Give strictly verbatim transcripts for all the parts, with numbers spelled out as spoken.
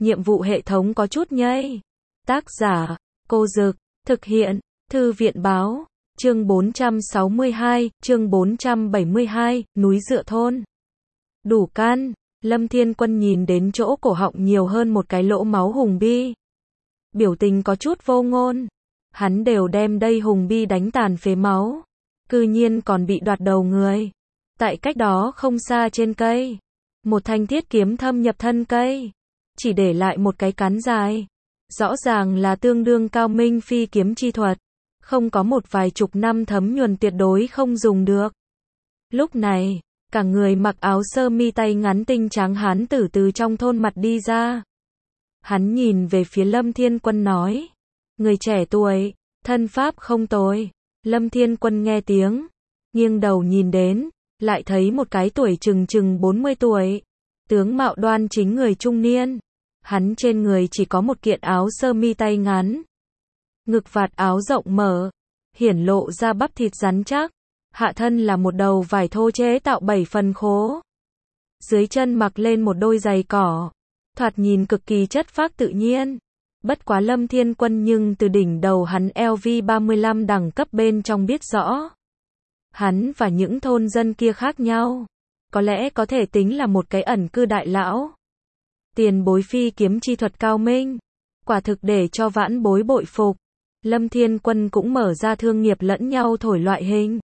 nhiệm vụ hệ thống có chút nhây. Tác giả, Cô Dực, thực hiện, Thư viện báo, chương bốn trăm sáu mươi hai, chương bốn trăm bảy mươi hai, núi dựa thôn. Đủ căn, Lâm Thiên Quân nhìn đến chỗ cổ họng nhiều hơn một cái lỗ máu Hùng Bi. Biểu tình có chút vô ngôn. Hắn đều đem đây Hùng Bi đánh tàn phế máu. Cư nhiên còn bị đoạt đầu người. Tại cách đó không xa trên cây. Một thanh thiết kiếm thâm nhập thân cây. Chỉ để lại một cái cán dài. Rõ ràng là tương đương cao minh phi kiếm chi thuật. Không có một vài chục năm thấm nhuần tuyệt đối không dùng được. Lúc này, cả người mặc áo sơ mi tay ngắn tinh trắng hán tử từ trong thôn mặt đi ra. Hắn nhìn về phía Lâm Thiên Quân nói. Người trẻ tuổi, thân pháp không tồi. Lâm Thiên Quân nghe tiếng, nghiêng đầu nhìn đến, lại thấy một cái tuổi chừng chừng bốn mươi tuổi. Tướng mạo đoan chính người trung niên. Hắn trên người chỉ có một kiện áo sơ mi tay ngắn. Ngực vạt áo rộng mở, hiển lộ ra bắp thịt rắn chắc. Hạ thân là một đầu vải thô chế tạo bảy phần khố. Dưới chân mặc lên một đôi giày cỏ. Thoạt nhìn cực kỳ chất phác tự nhiên. Bất quá Lâm Thiên Quân nhưng từ đỉnh đầu hắn L V ba mươi lăm đẳng cấp bên trong biết rõ. Hắn và những thôn dân kia khác nhau. Có lẽ có thể tính là một cái ẩn cư đại lão. Tiền bối phi kiếm chi thuật cao minh. Quả thực để cho vãn bối bội phục. Lâm Thiên Quân cũng mở ra thương nghiệp lẫn nhau thổi loại hình.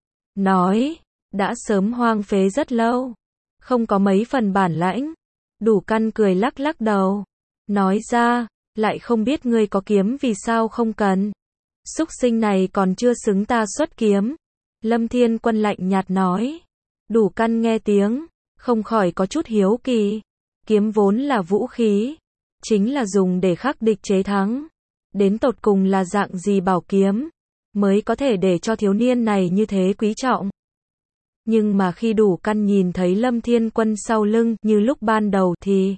Nói, đã sớm hoang phế rất lâu. Không có mấy phần bản lãnh. Đủ căn cười lắc lắc đầu. Nói ra, lại không biết ngươi có kiếm vì sao không cần. Súc sinh này còn chưa xứng ta xuất kiếm. Lâm Thiên Quân lạnh nhạt nói. Đủ căn nghe tiếng, không khỏi có chút hiếu kỳ. Kiếm vốn là vũ khí. Chính là dùng để khắc địch chế thắng. Đến tột cùng là dạng gì bảo kiếm. Mới có thể để cho thiếu niên này như thế quý trọng. Nhưng mà khi Đủ căn nhìn thấy Lâm Thiên Quân sau lưng như lúc ban đầu thì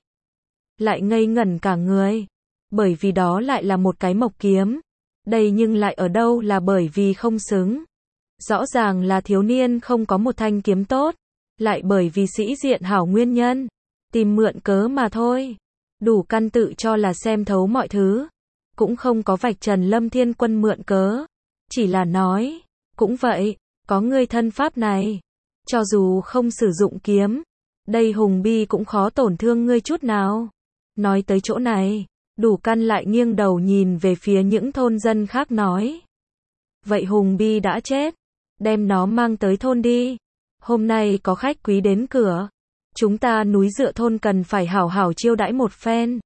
lại ngây ngẩn cả người. Bởi vì đó lại là một cái mộc kiếm. Đây nhưng lại ở đâu là bởi vì không xứng. Rõ ràng là thiếu niên không có một thanh kiếm tốt. Lại bởi vì sĩ diện hảo nguyên nhân. Tìm mượn cớ mà thôi. Đủ căn tự cho là xem thấu mọi thứ. Cũng không có vạch trần Lâm Thiên Quân mượn cớ. Chỉ là nói. Cũng vậy, có ngươi thân pháp này. Cho dù không sử dụng kiếm. Đây Hùng Bi cũng khó tổn thương ngươi chút nào. Nói tới chỗ này. Đủ căn lại nghiêng đầu nhìn về phía những thôn dân khác nói. Vậy Hùng Bi đã chết. Đem nó mang tới thôn đi. Hôm nay có khách quý đến cửa. Chúng ta núi dựa thôn cần phải hảo hảo chiêu đãi một phen.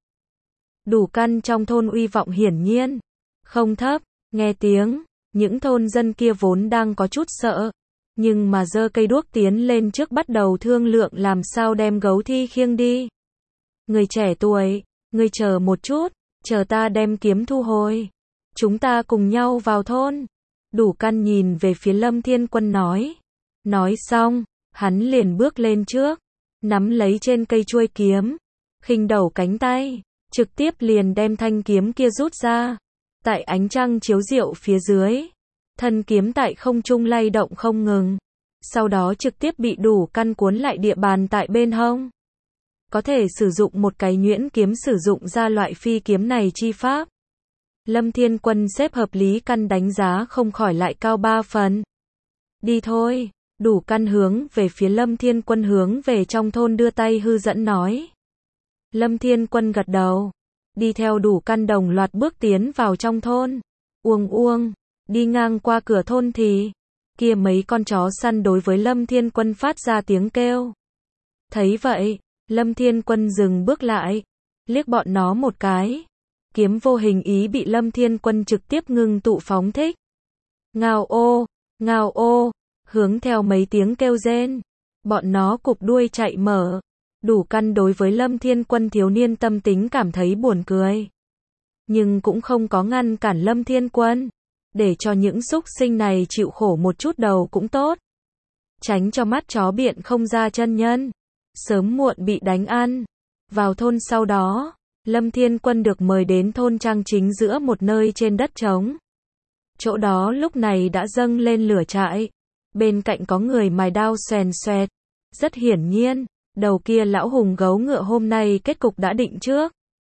Đủ căn trong thôn uy vọng hiển nhiên. Không thấp, nghe tiếng. Những thôn dân kia vốn đang có chút sợ. Nhưng mà giơ cây đuốc tiến lên trước bắt đầu thương lượng làm sao đem gấu thi khiêng đi. Người trẻ tuổi. Ngươi chờ một chút, chờ ta đem kiếm thu hồi. Chúng ta cùng nhau vào thôn. Đủ căn nhìn về phía Lâm Thiên Quân nói. Nói xong, hắn liền bước lên trước. Nắm lấy trên cây chuôi kiếm. Khinh đầu cánh tay. Trực tiếp liền đem thanh kiếm kia rút ra. Tại ánh trăng chiếu rượu phía dưới. Thân kiếm tại không trung lay động không ngừng. Sau đó trực tiếp bị Đủ căn cuốn lại địa bàn tại bên hông. Có thể sử dụng một cái nhuyễn kiếm sử dụng ra loại phi kiếm này chi pháp. Lâm Thiên Quân xếp hợp lý căn đánh giá không khỏi lại cao ba phần. Đi thôi, Đủ căn hướng về phía Lâm Thiên Quân hướng về trong thôn đưa tay hư dẫn nói. Lâm Thiên Quân gật đầu. Đi theo Đủ căn đồng loạt bước tiến vào trong thôn. Uông uông, đi ngang qua cửa thôn thì kia mấy con chó săn đối với Lâm Thiên Quân phát ra tiếng kêu. Thấy vậy, Lâm Thiên Quân dừng bước lại, liếc bọn nó một cái. Kiếm vô hình ý bị Lâm Thiên Quân trực tiếp ngưng tụ phóng thích. Ngao ô, ngao ô, hướng theo mấy tiếng kêu rên. Bọn nó cụp đuôi chạy mở. Đủ căn đối với Lâm Thiên Quân thiếu niên tâm tính cảm thấy buồn cười. Nhưng cũng không có ngăn cản Lâm Thiên Quân. Để cho những súc sinh này chịu khổ một chút đầu cũng tốt. Tránh cho mắt chó biện không ra chân nhân. Sớm muộn bị đánh ăn. Vào thôn sau đó, Lâm Thiên Quân được mời đến thôn trang chính giữa một nơi trên đất trống. Chỗ đó lúc này đã dâng lên lửa trại. Bên cạnh có người mài đao xoèn xoẹt. Rất hiển nhiên, đầu kia lão hùng gấu ngựa hôm nay kết cục đã định trước.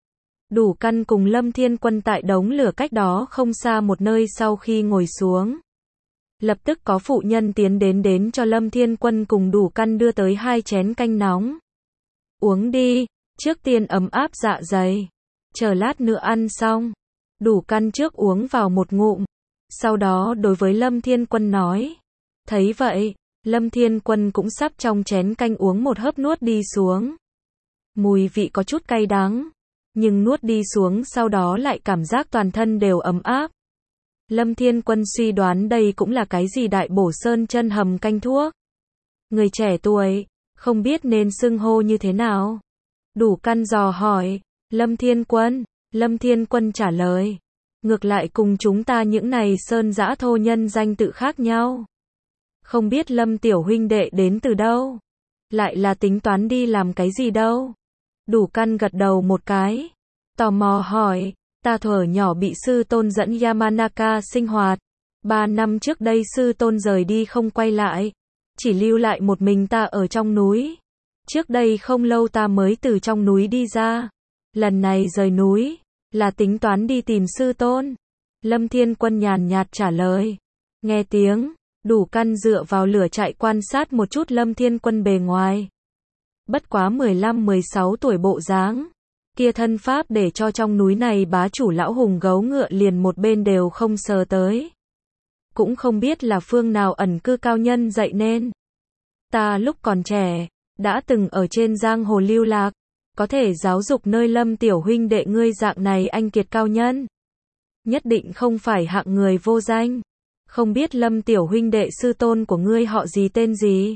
Đủ Căn cùng Lâm Thiên Quân tại đống lửa cách đó không xa một nơi sau khi ngồi xuống. Lập tức có phụ nhân tiến đến đến cho Lâm Thiên Quân cùng Đủ Căn đưa tới hai chén canh nóng. Uống đi, trước tiên ấm áp dạ dày. Chờ lát nữa ăn xong. Đủ Căn trước uống vào một ngụm. Sau đó đối với Lâm Thiên Quân nói. Thấy vậy, Lâm Thiên Quân cũng sắp trong chén canh uống một hớp nuốt đi xuống. Mùi vị có chút cay đắng. Nhưng nuốt đi xuống sau đó lại cảm giác toàn thân đều ấm áp. Lâm Thiên Quân suy đoán đây cũng là cái gì đại bổ sơn chân hầm canh thuốc. Người trẻ tuổi, không biết nên xưng hô như thế nào. Đủ Căn dò hỏi, Lâm Thiên Quân, Lâm Thiên Quân trả lời. Ngược lại cùng chúng ta những này sơn dã thô nhân danh tự khác nhau. Không biết Lâm tiểu huynh đệ đến từ đâu. Lại là tính toán đi làm cái gì đâu. Đủ Căn gật đầu một cái. Tò mò hỏi, ta thuở nhỏ bị sư tôn dẫn Yamanaka sinh hoạt. Ba năm trước đây sư tôn rời đi không quay lại. Chỉ lưu lại một mình ta ở trong núi. Trước đây không lâu ta mới từ trong núi đi ra. Lần này rời núi, là tính toán đi tìm sư tôn. Lâm Thiên Quân nhàn nhạt trả lời. Nghe tiếng, Đủ Căn dựa vào lửa chạy quan sát một chút Lâm Thiên Quân bề ngoài. Bất quá mười lăm mười sáu tuổi bộ dáng. Kia thân pháp để cho trong núi này bá chủ lão hùng gấu ngựa liền một bên đều không sờ tới. Cũng không biết là phương nào ẩn cư cao nhân dạy nên. Ta lúc còn trẻ, đã từng ở trên giang hồ lưu lạc. Có thể giáo dục nơi Lâm tiểu huynh đệ ngươi dạng này anh kiệt cao nhân. Nhất định không phải hạng người vô danh. Không biết Lâm tiểu huynh đệ sư tôn của ngươi họ gì tên gì?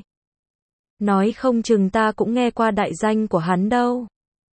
Nói không chừng ta cũng nghe qua đại danh của hắn đâu.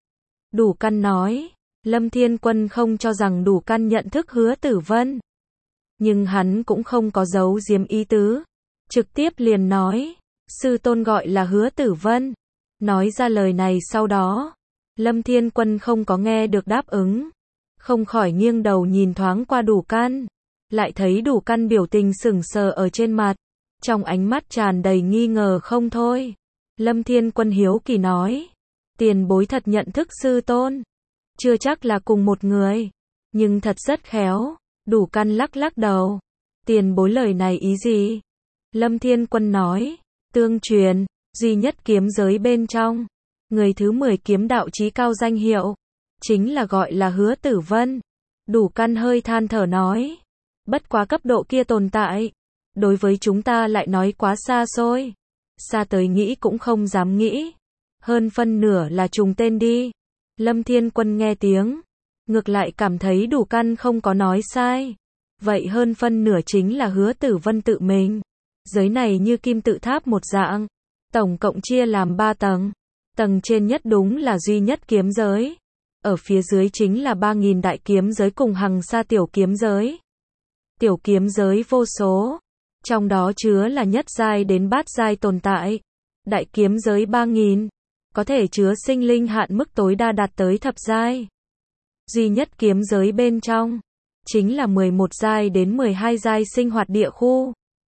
Đủ Căn nói. Lâm Thiên Quân không cho rằng Đủ Căn nhận thức Hứa Tử Vân. Nhưng hắn cũng không có giấu giếm ý tứ. Trực tiếp liền nói. Sư tôn gọi là Hứa Tử Vân. Nói ra lời này sau đó. Lâm Thiên Quân không có nghe được đáp ứng. Không khỏi nghiêng đầu nhìn thoáng qua Đủ Căn. Lại thấy Đủ Căn biểu tình sững sờ ở trên mặt. Trong ánh mắt tràn đầy nghi ngờ không thôi. Lâm Thiên Quân hiếu kỳ nói. Tiền bối thật nhận thức sư tôn. Chưa chắc là cùng một người. Nhưng thật rất khéo. Đủ Căn lắc lắc đầu. Tiền bối lời này ý gì? Lâm Thiên Quân nói. Tương truyền, duy nhất kiếm giới bên trong. Người thứ mười kiếm đạo chí cao danh hiệu. Chính là gọi là Hứa Tử Vân. Đủ Căn hơi than thở nói. Bất quá cấp độ kia tồn tại. Đối với chúng ta lại nói quá xa xôi. Xa tới nghĩ cũng không dám nghĩ. Hơn phân nửa là trùng tên đi. Lâm Thiên Quân nghe tiếng. Ngược lại cảm thấy Đủ Căn không có nói sai. Vậy hơn phân nửa chính là Hứa Tử Vân tự mình. Giới này như kim tự tháp một dạng. Tổng cộng chia làm ba tầng. Tầng trên nhất đúng là duy nhất kiếm giới. Ở phía dưới chính là ba nghìn đại kiếm giới cùng hằng sa tiểu kiếm giới. Tiểu kiếm giới vô số. Trong đó chứa là nhất giai đến bát giai tồn tại. Đại kiếm giới ba nghìn. Có thể chứa sinh linh hạn mức tối đa đạt tới thập giai. Duy nhất kiếm giới bên trong. Chính là mười một giai đến mười hai giai sinh hoạt địa khu.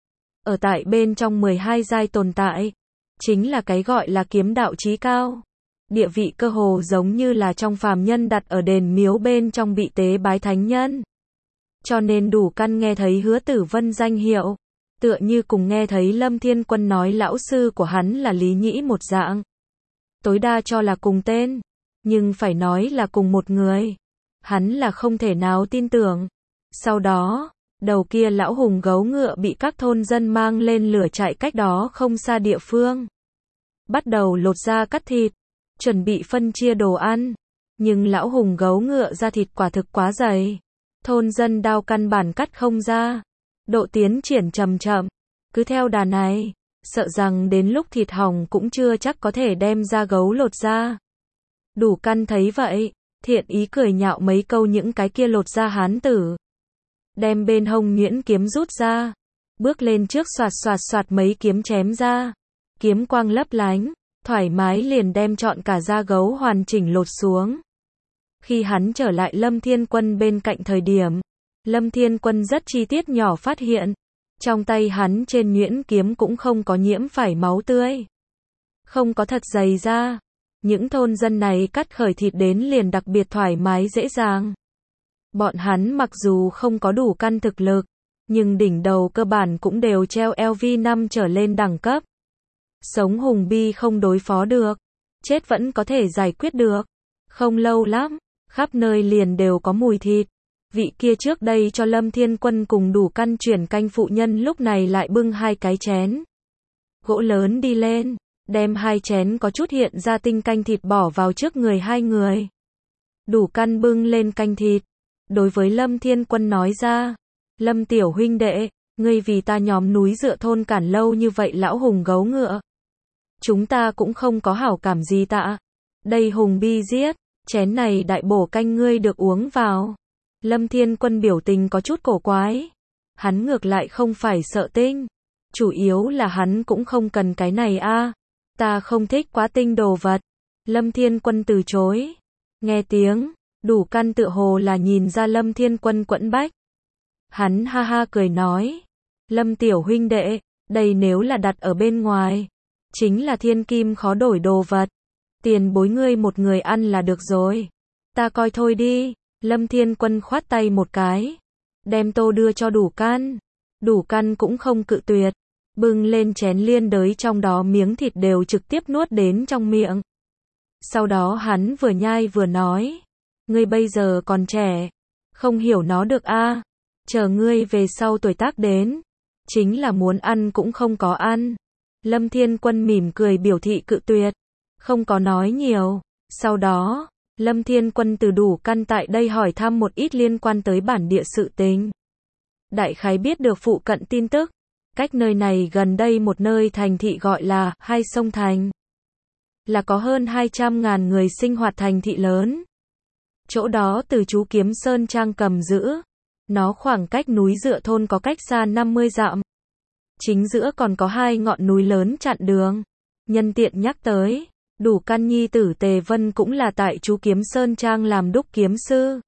Ở tại bên trong mười hai giai tồn tại. Chính là cái gọi là kiếm đạo chí cao. Địa vị cơ hồ giống như là trong phàm nhân đặt ở đền miếu bên trong bị tế bái thánh nhân. Cho nên Đủ Căn nghe thấy Hứa Tử Vân danh hiệu. Tựa như cùng nghe thấy Lâm Thiên Quân nói lão sư của hắn là Lý Nhĩ một dạng. Tối đa cho là cùng tên. Nhưng phải nói là cùng một người. Hắn là không thể nào tin tưởng. Sau đó, đầu kia lão hùng gấu ngựa bị các thôn dân mang lên lửa chạy cách đó không xa địa phương. Bắt đầu lột da cắt thịt. Chuẩn bị phân chia đồ ăn. Nhưng lão hùng gấu ngựa da thịt quả thực quá dày. Thôn dân đao căn bản cắt không ra. Độ tiến triển chậm chậm. Cứ theo đà này, sợ rằng đến lúc thịt hỏng cũng chưa chắc có thể đem ra gấu lột ra. Đủ Căn thấy vậy, thiện ý cười nhạo mấy câu những cái kia lột ra hán tử. Đem bên hông nhuyễn kiếm rút ra. Bước lên trước xoạt xoạt xoạt mấy kiếm chém ra. Kiếm quang lấp lánh, thoải mái liền đem trọn cả da gấu hoàn chỉnh lột xuống. Khi hắn trở lại Lâm Thiên Quân bên cạnh thời điểm, Lâm Thiên Quân rất chi tiết nhỏ phát hiện. Trong tay hắn trên nhuyễn kiếm cũng không có nhiễm phải máu tươi. Không có thật dày da. Những thôn dân này cắt khởi thịt đến liền đặc biệt thoải mái dễ dàng. Bọn hắn mặc dù không có đủ căn thực lực, nhưng đỉnh đầu cơ bản cũng đều treo L V năm trở lên đẳng cấp. Sống hùng bi không đối phó được, chết vẫn có thể giải quyết được. Không lâu lắm, khắp nơi liền đều có mùi thịt. Vị kia trước đây cho Lâm Thiên Quân cùng đủ căn chuyển canh phụ nhân lúc này lại bưng hai cái chén gỗ lớn đi lên, đem hai chén có chút hiện ra tinh canh thịt bỏ vào trước người hai người. Đủ căn bưng lên canh thịt, đối với Lâm Thiên Quân nói ra, Lâm tiểu huynh đệ, ngươi vì ta nhóm núi dựa thôn cản lâu như vậy lão hùng gấu ngựa. Chúng ta cũng không có hảo cảm gì tạ. Đây hùng bi giết, chén này đại bổ canh ngươi được uống vào. Lâm Thiên Quân biểu tình có chút cổ quái. Hắn ngược lại không phải sợ tinh. Chủ yếu là hắn cũng không cần cái này a. Ta không thích quá tinh đồ vật. Lâm Thiên Quân từ chối. Nghe tiếng, đủ căn tựa hồ là nhìn ra Lâm Thiên Quân quẫn bách. Hắn ha ha cười nói. Lâm tiểu huynh đệ, đây nếu là đặt ở bên ngoài, chính là thiên kim khó đổi đồ vật. Tiền bối ngươi một người ăn là được rồi. Ta coi thôi đi. Lâm Thiên Quân khoát tay một cái, đem tô đưa cho đủ căn. Đủ căn cũng không cự tuyệt, bưng lên chén liên đới trong đó miếng thịt đều trực tiếp nuốt đến trong miệng. Sau đó hắn vừa nhai vừa nói, ngươi bây giờ còn trẻ, không hiểu nó được a. Chờ ngươi về sau tuổi tác đến, chính là muốn ăn cũng không có ăn. Lâm Thiên Quân mỉm cười biểu thị cự tuyệt, không có nói nhiều. Sau đó, Lâm Thiên Quân từ đủ căn tại đây hỏi thăm một ít liên quan tới bản địa sự tình. Đại khái biết được phụ cận tin tức, cách nơi này gần đây một nơi thành thị gọi là Hai Sông Thành. Là có hơn hai trăm ngàn người sinh hoạt thành thị lớn. Chỗ đó từ chú Kiếm Sơn Trang cầm giữ. Nó khoảng cách núi dựa thôn có cách xa năm mươi dặm. Chính giữa còn có hai ngọn núi lớn chặn đường. Nhân tiện nhắc tới, đủ căn nhi tử Tề Vân cũng là tại chú Kiếm Sơn Trang làm đúc kiếm sư.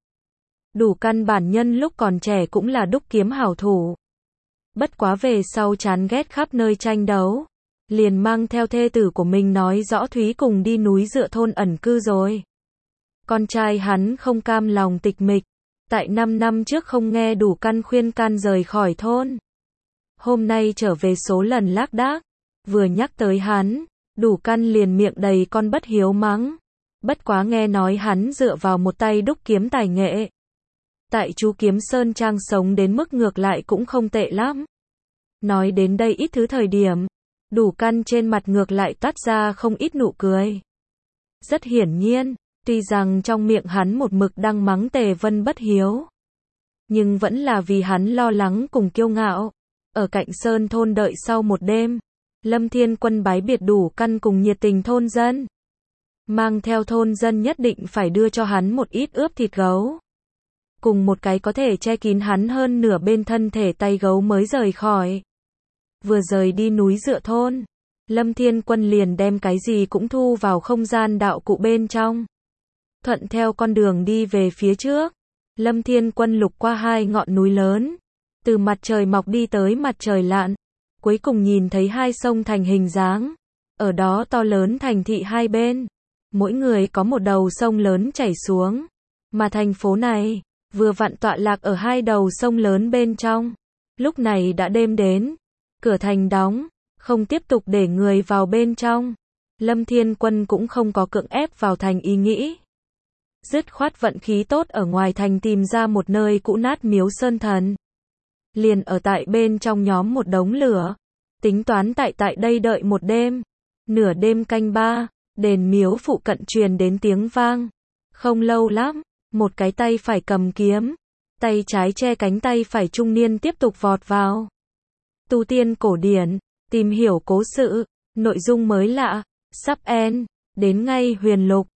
Đủ căn bản nhân lúc còn trẻ cũng là đúc kiếm hảo thủ. Bất quá về sau chán ghét khắp nơi tranh đấu, liền mang theo thê tử của mình nói rõ Thúy cùng đi núi dựa thôn ẩn cư rồi. Con trai hắn không cam lòng tịch mịch, tại năm năm trước không nghe đủ căn khuyên can rời khỏi thôn. Hôm nay trở về số lần lác đác, vừa nhắc tới hắn, đủ căn liền miệng đầy con bất hiếu mắng. Bất quá nghe nói hắn dựa vào một tay đúc kiếm tài nghệ. Tại chú Kiếm Sơn Trang sống đến mức ngược lại cũng không tệ lắm. Nói đến đây ít thứ thời điểm, đủ căn trên mặt ngược lại toát ra không ít nụ cười. Rất hiển nhiên, tuy rằng trong miệng hắn một mực đang mắng Tề Vân bất hiếu, nhưng vẫn là vì hắn lo lắng cùng kiêu ngạo. Ở cạnh Sơn thôn đợi sau một đêm, Lâm Thiên Quân bái biệt đủ căn cùng nhiệt tình thôn dân. Mang theo thôn dân nhất định phải đưa cho hắn một ít ướp thịt gấu. Cùng một cái có thể che kín hắn hơn nửa bên thân thể tay gấu mới rời khỏi. Vừa rời đi núi dựa thôn, Lâm Thiên Quân liền đem cái gì cũng thu vào không gian đạo cụ bên trong. Thuận theo con đường đi về phía trước, Lâm Thiên Quân lục qua hai ngọn núi lớn, từ mặt trời mọc đi tới mặt trời lặn, cuối cùng nhìn thấy hai sông thành hình dáng. Ở đó to lớn thành thị hai bên, mỗi người có một đầu sông lớn chảy xuống, mà thành phố này vừa vặn tọa lạc ở hai đầu sông lớn bên trong. Lúc này đã đêm đến, cửa thành đóng, không tiếp tục để người vào bên trong. Lâm Thiên Quân cũng không có cưỡng ép vào thành ý nghĩ. Dứt khoát vận khí tốt ở ngoài thành tìm ra một nơi cũ nát miếu sơn thần. Liền ở tại bên trong nhóm một đống lửa. Tính toán tại tại đây đợi một đêm. Nửa đêm canh ba, đền miếu phụ cận truyền đến tiếng vang. Không lâu lắm, một cái tay phải cầm kiếm, tay trái che cánh tay phải trung niên tiếp tục vọt vào. Tu tiên cổ điển, tìm hiểu cố sự, nội dung mới lạ, sắp end, đến ngay huyền lục.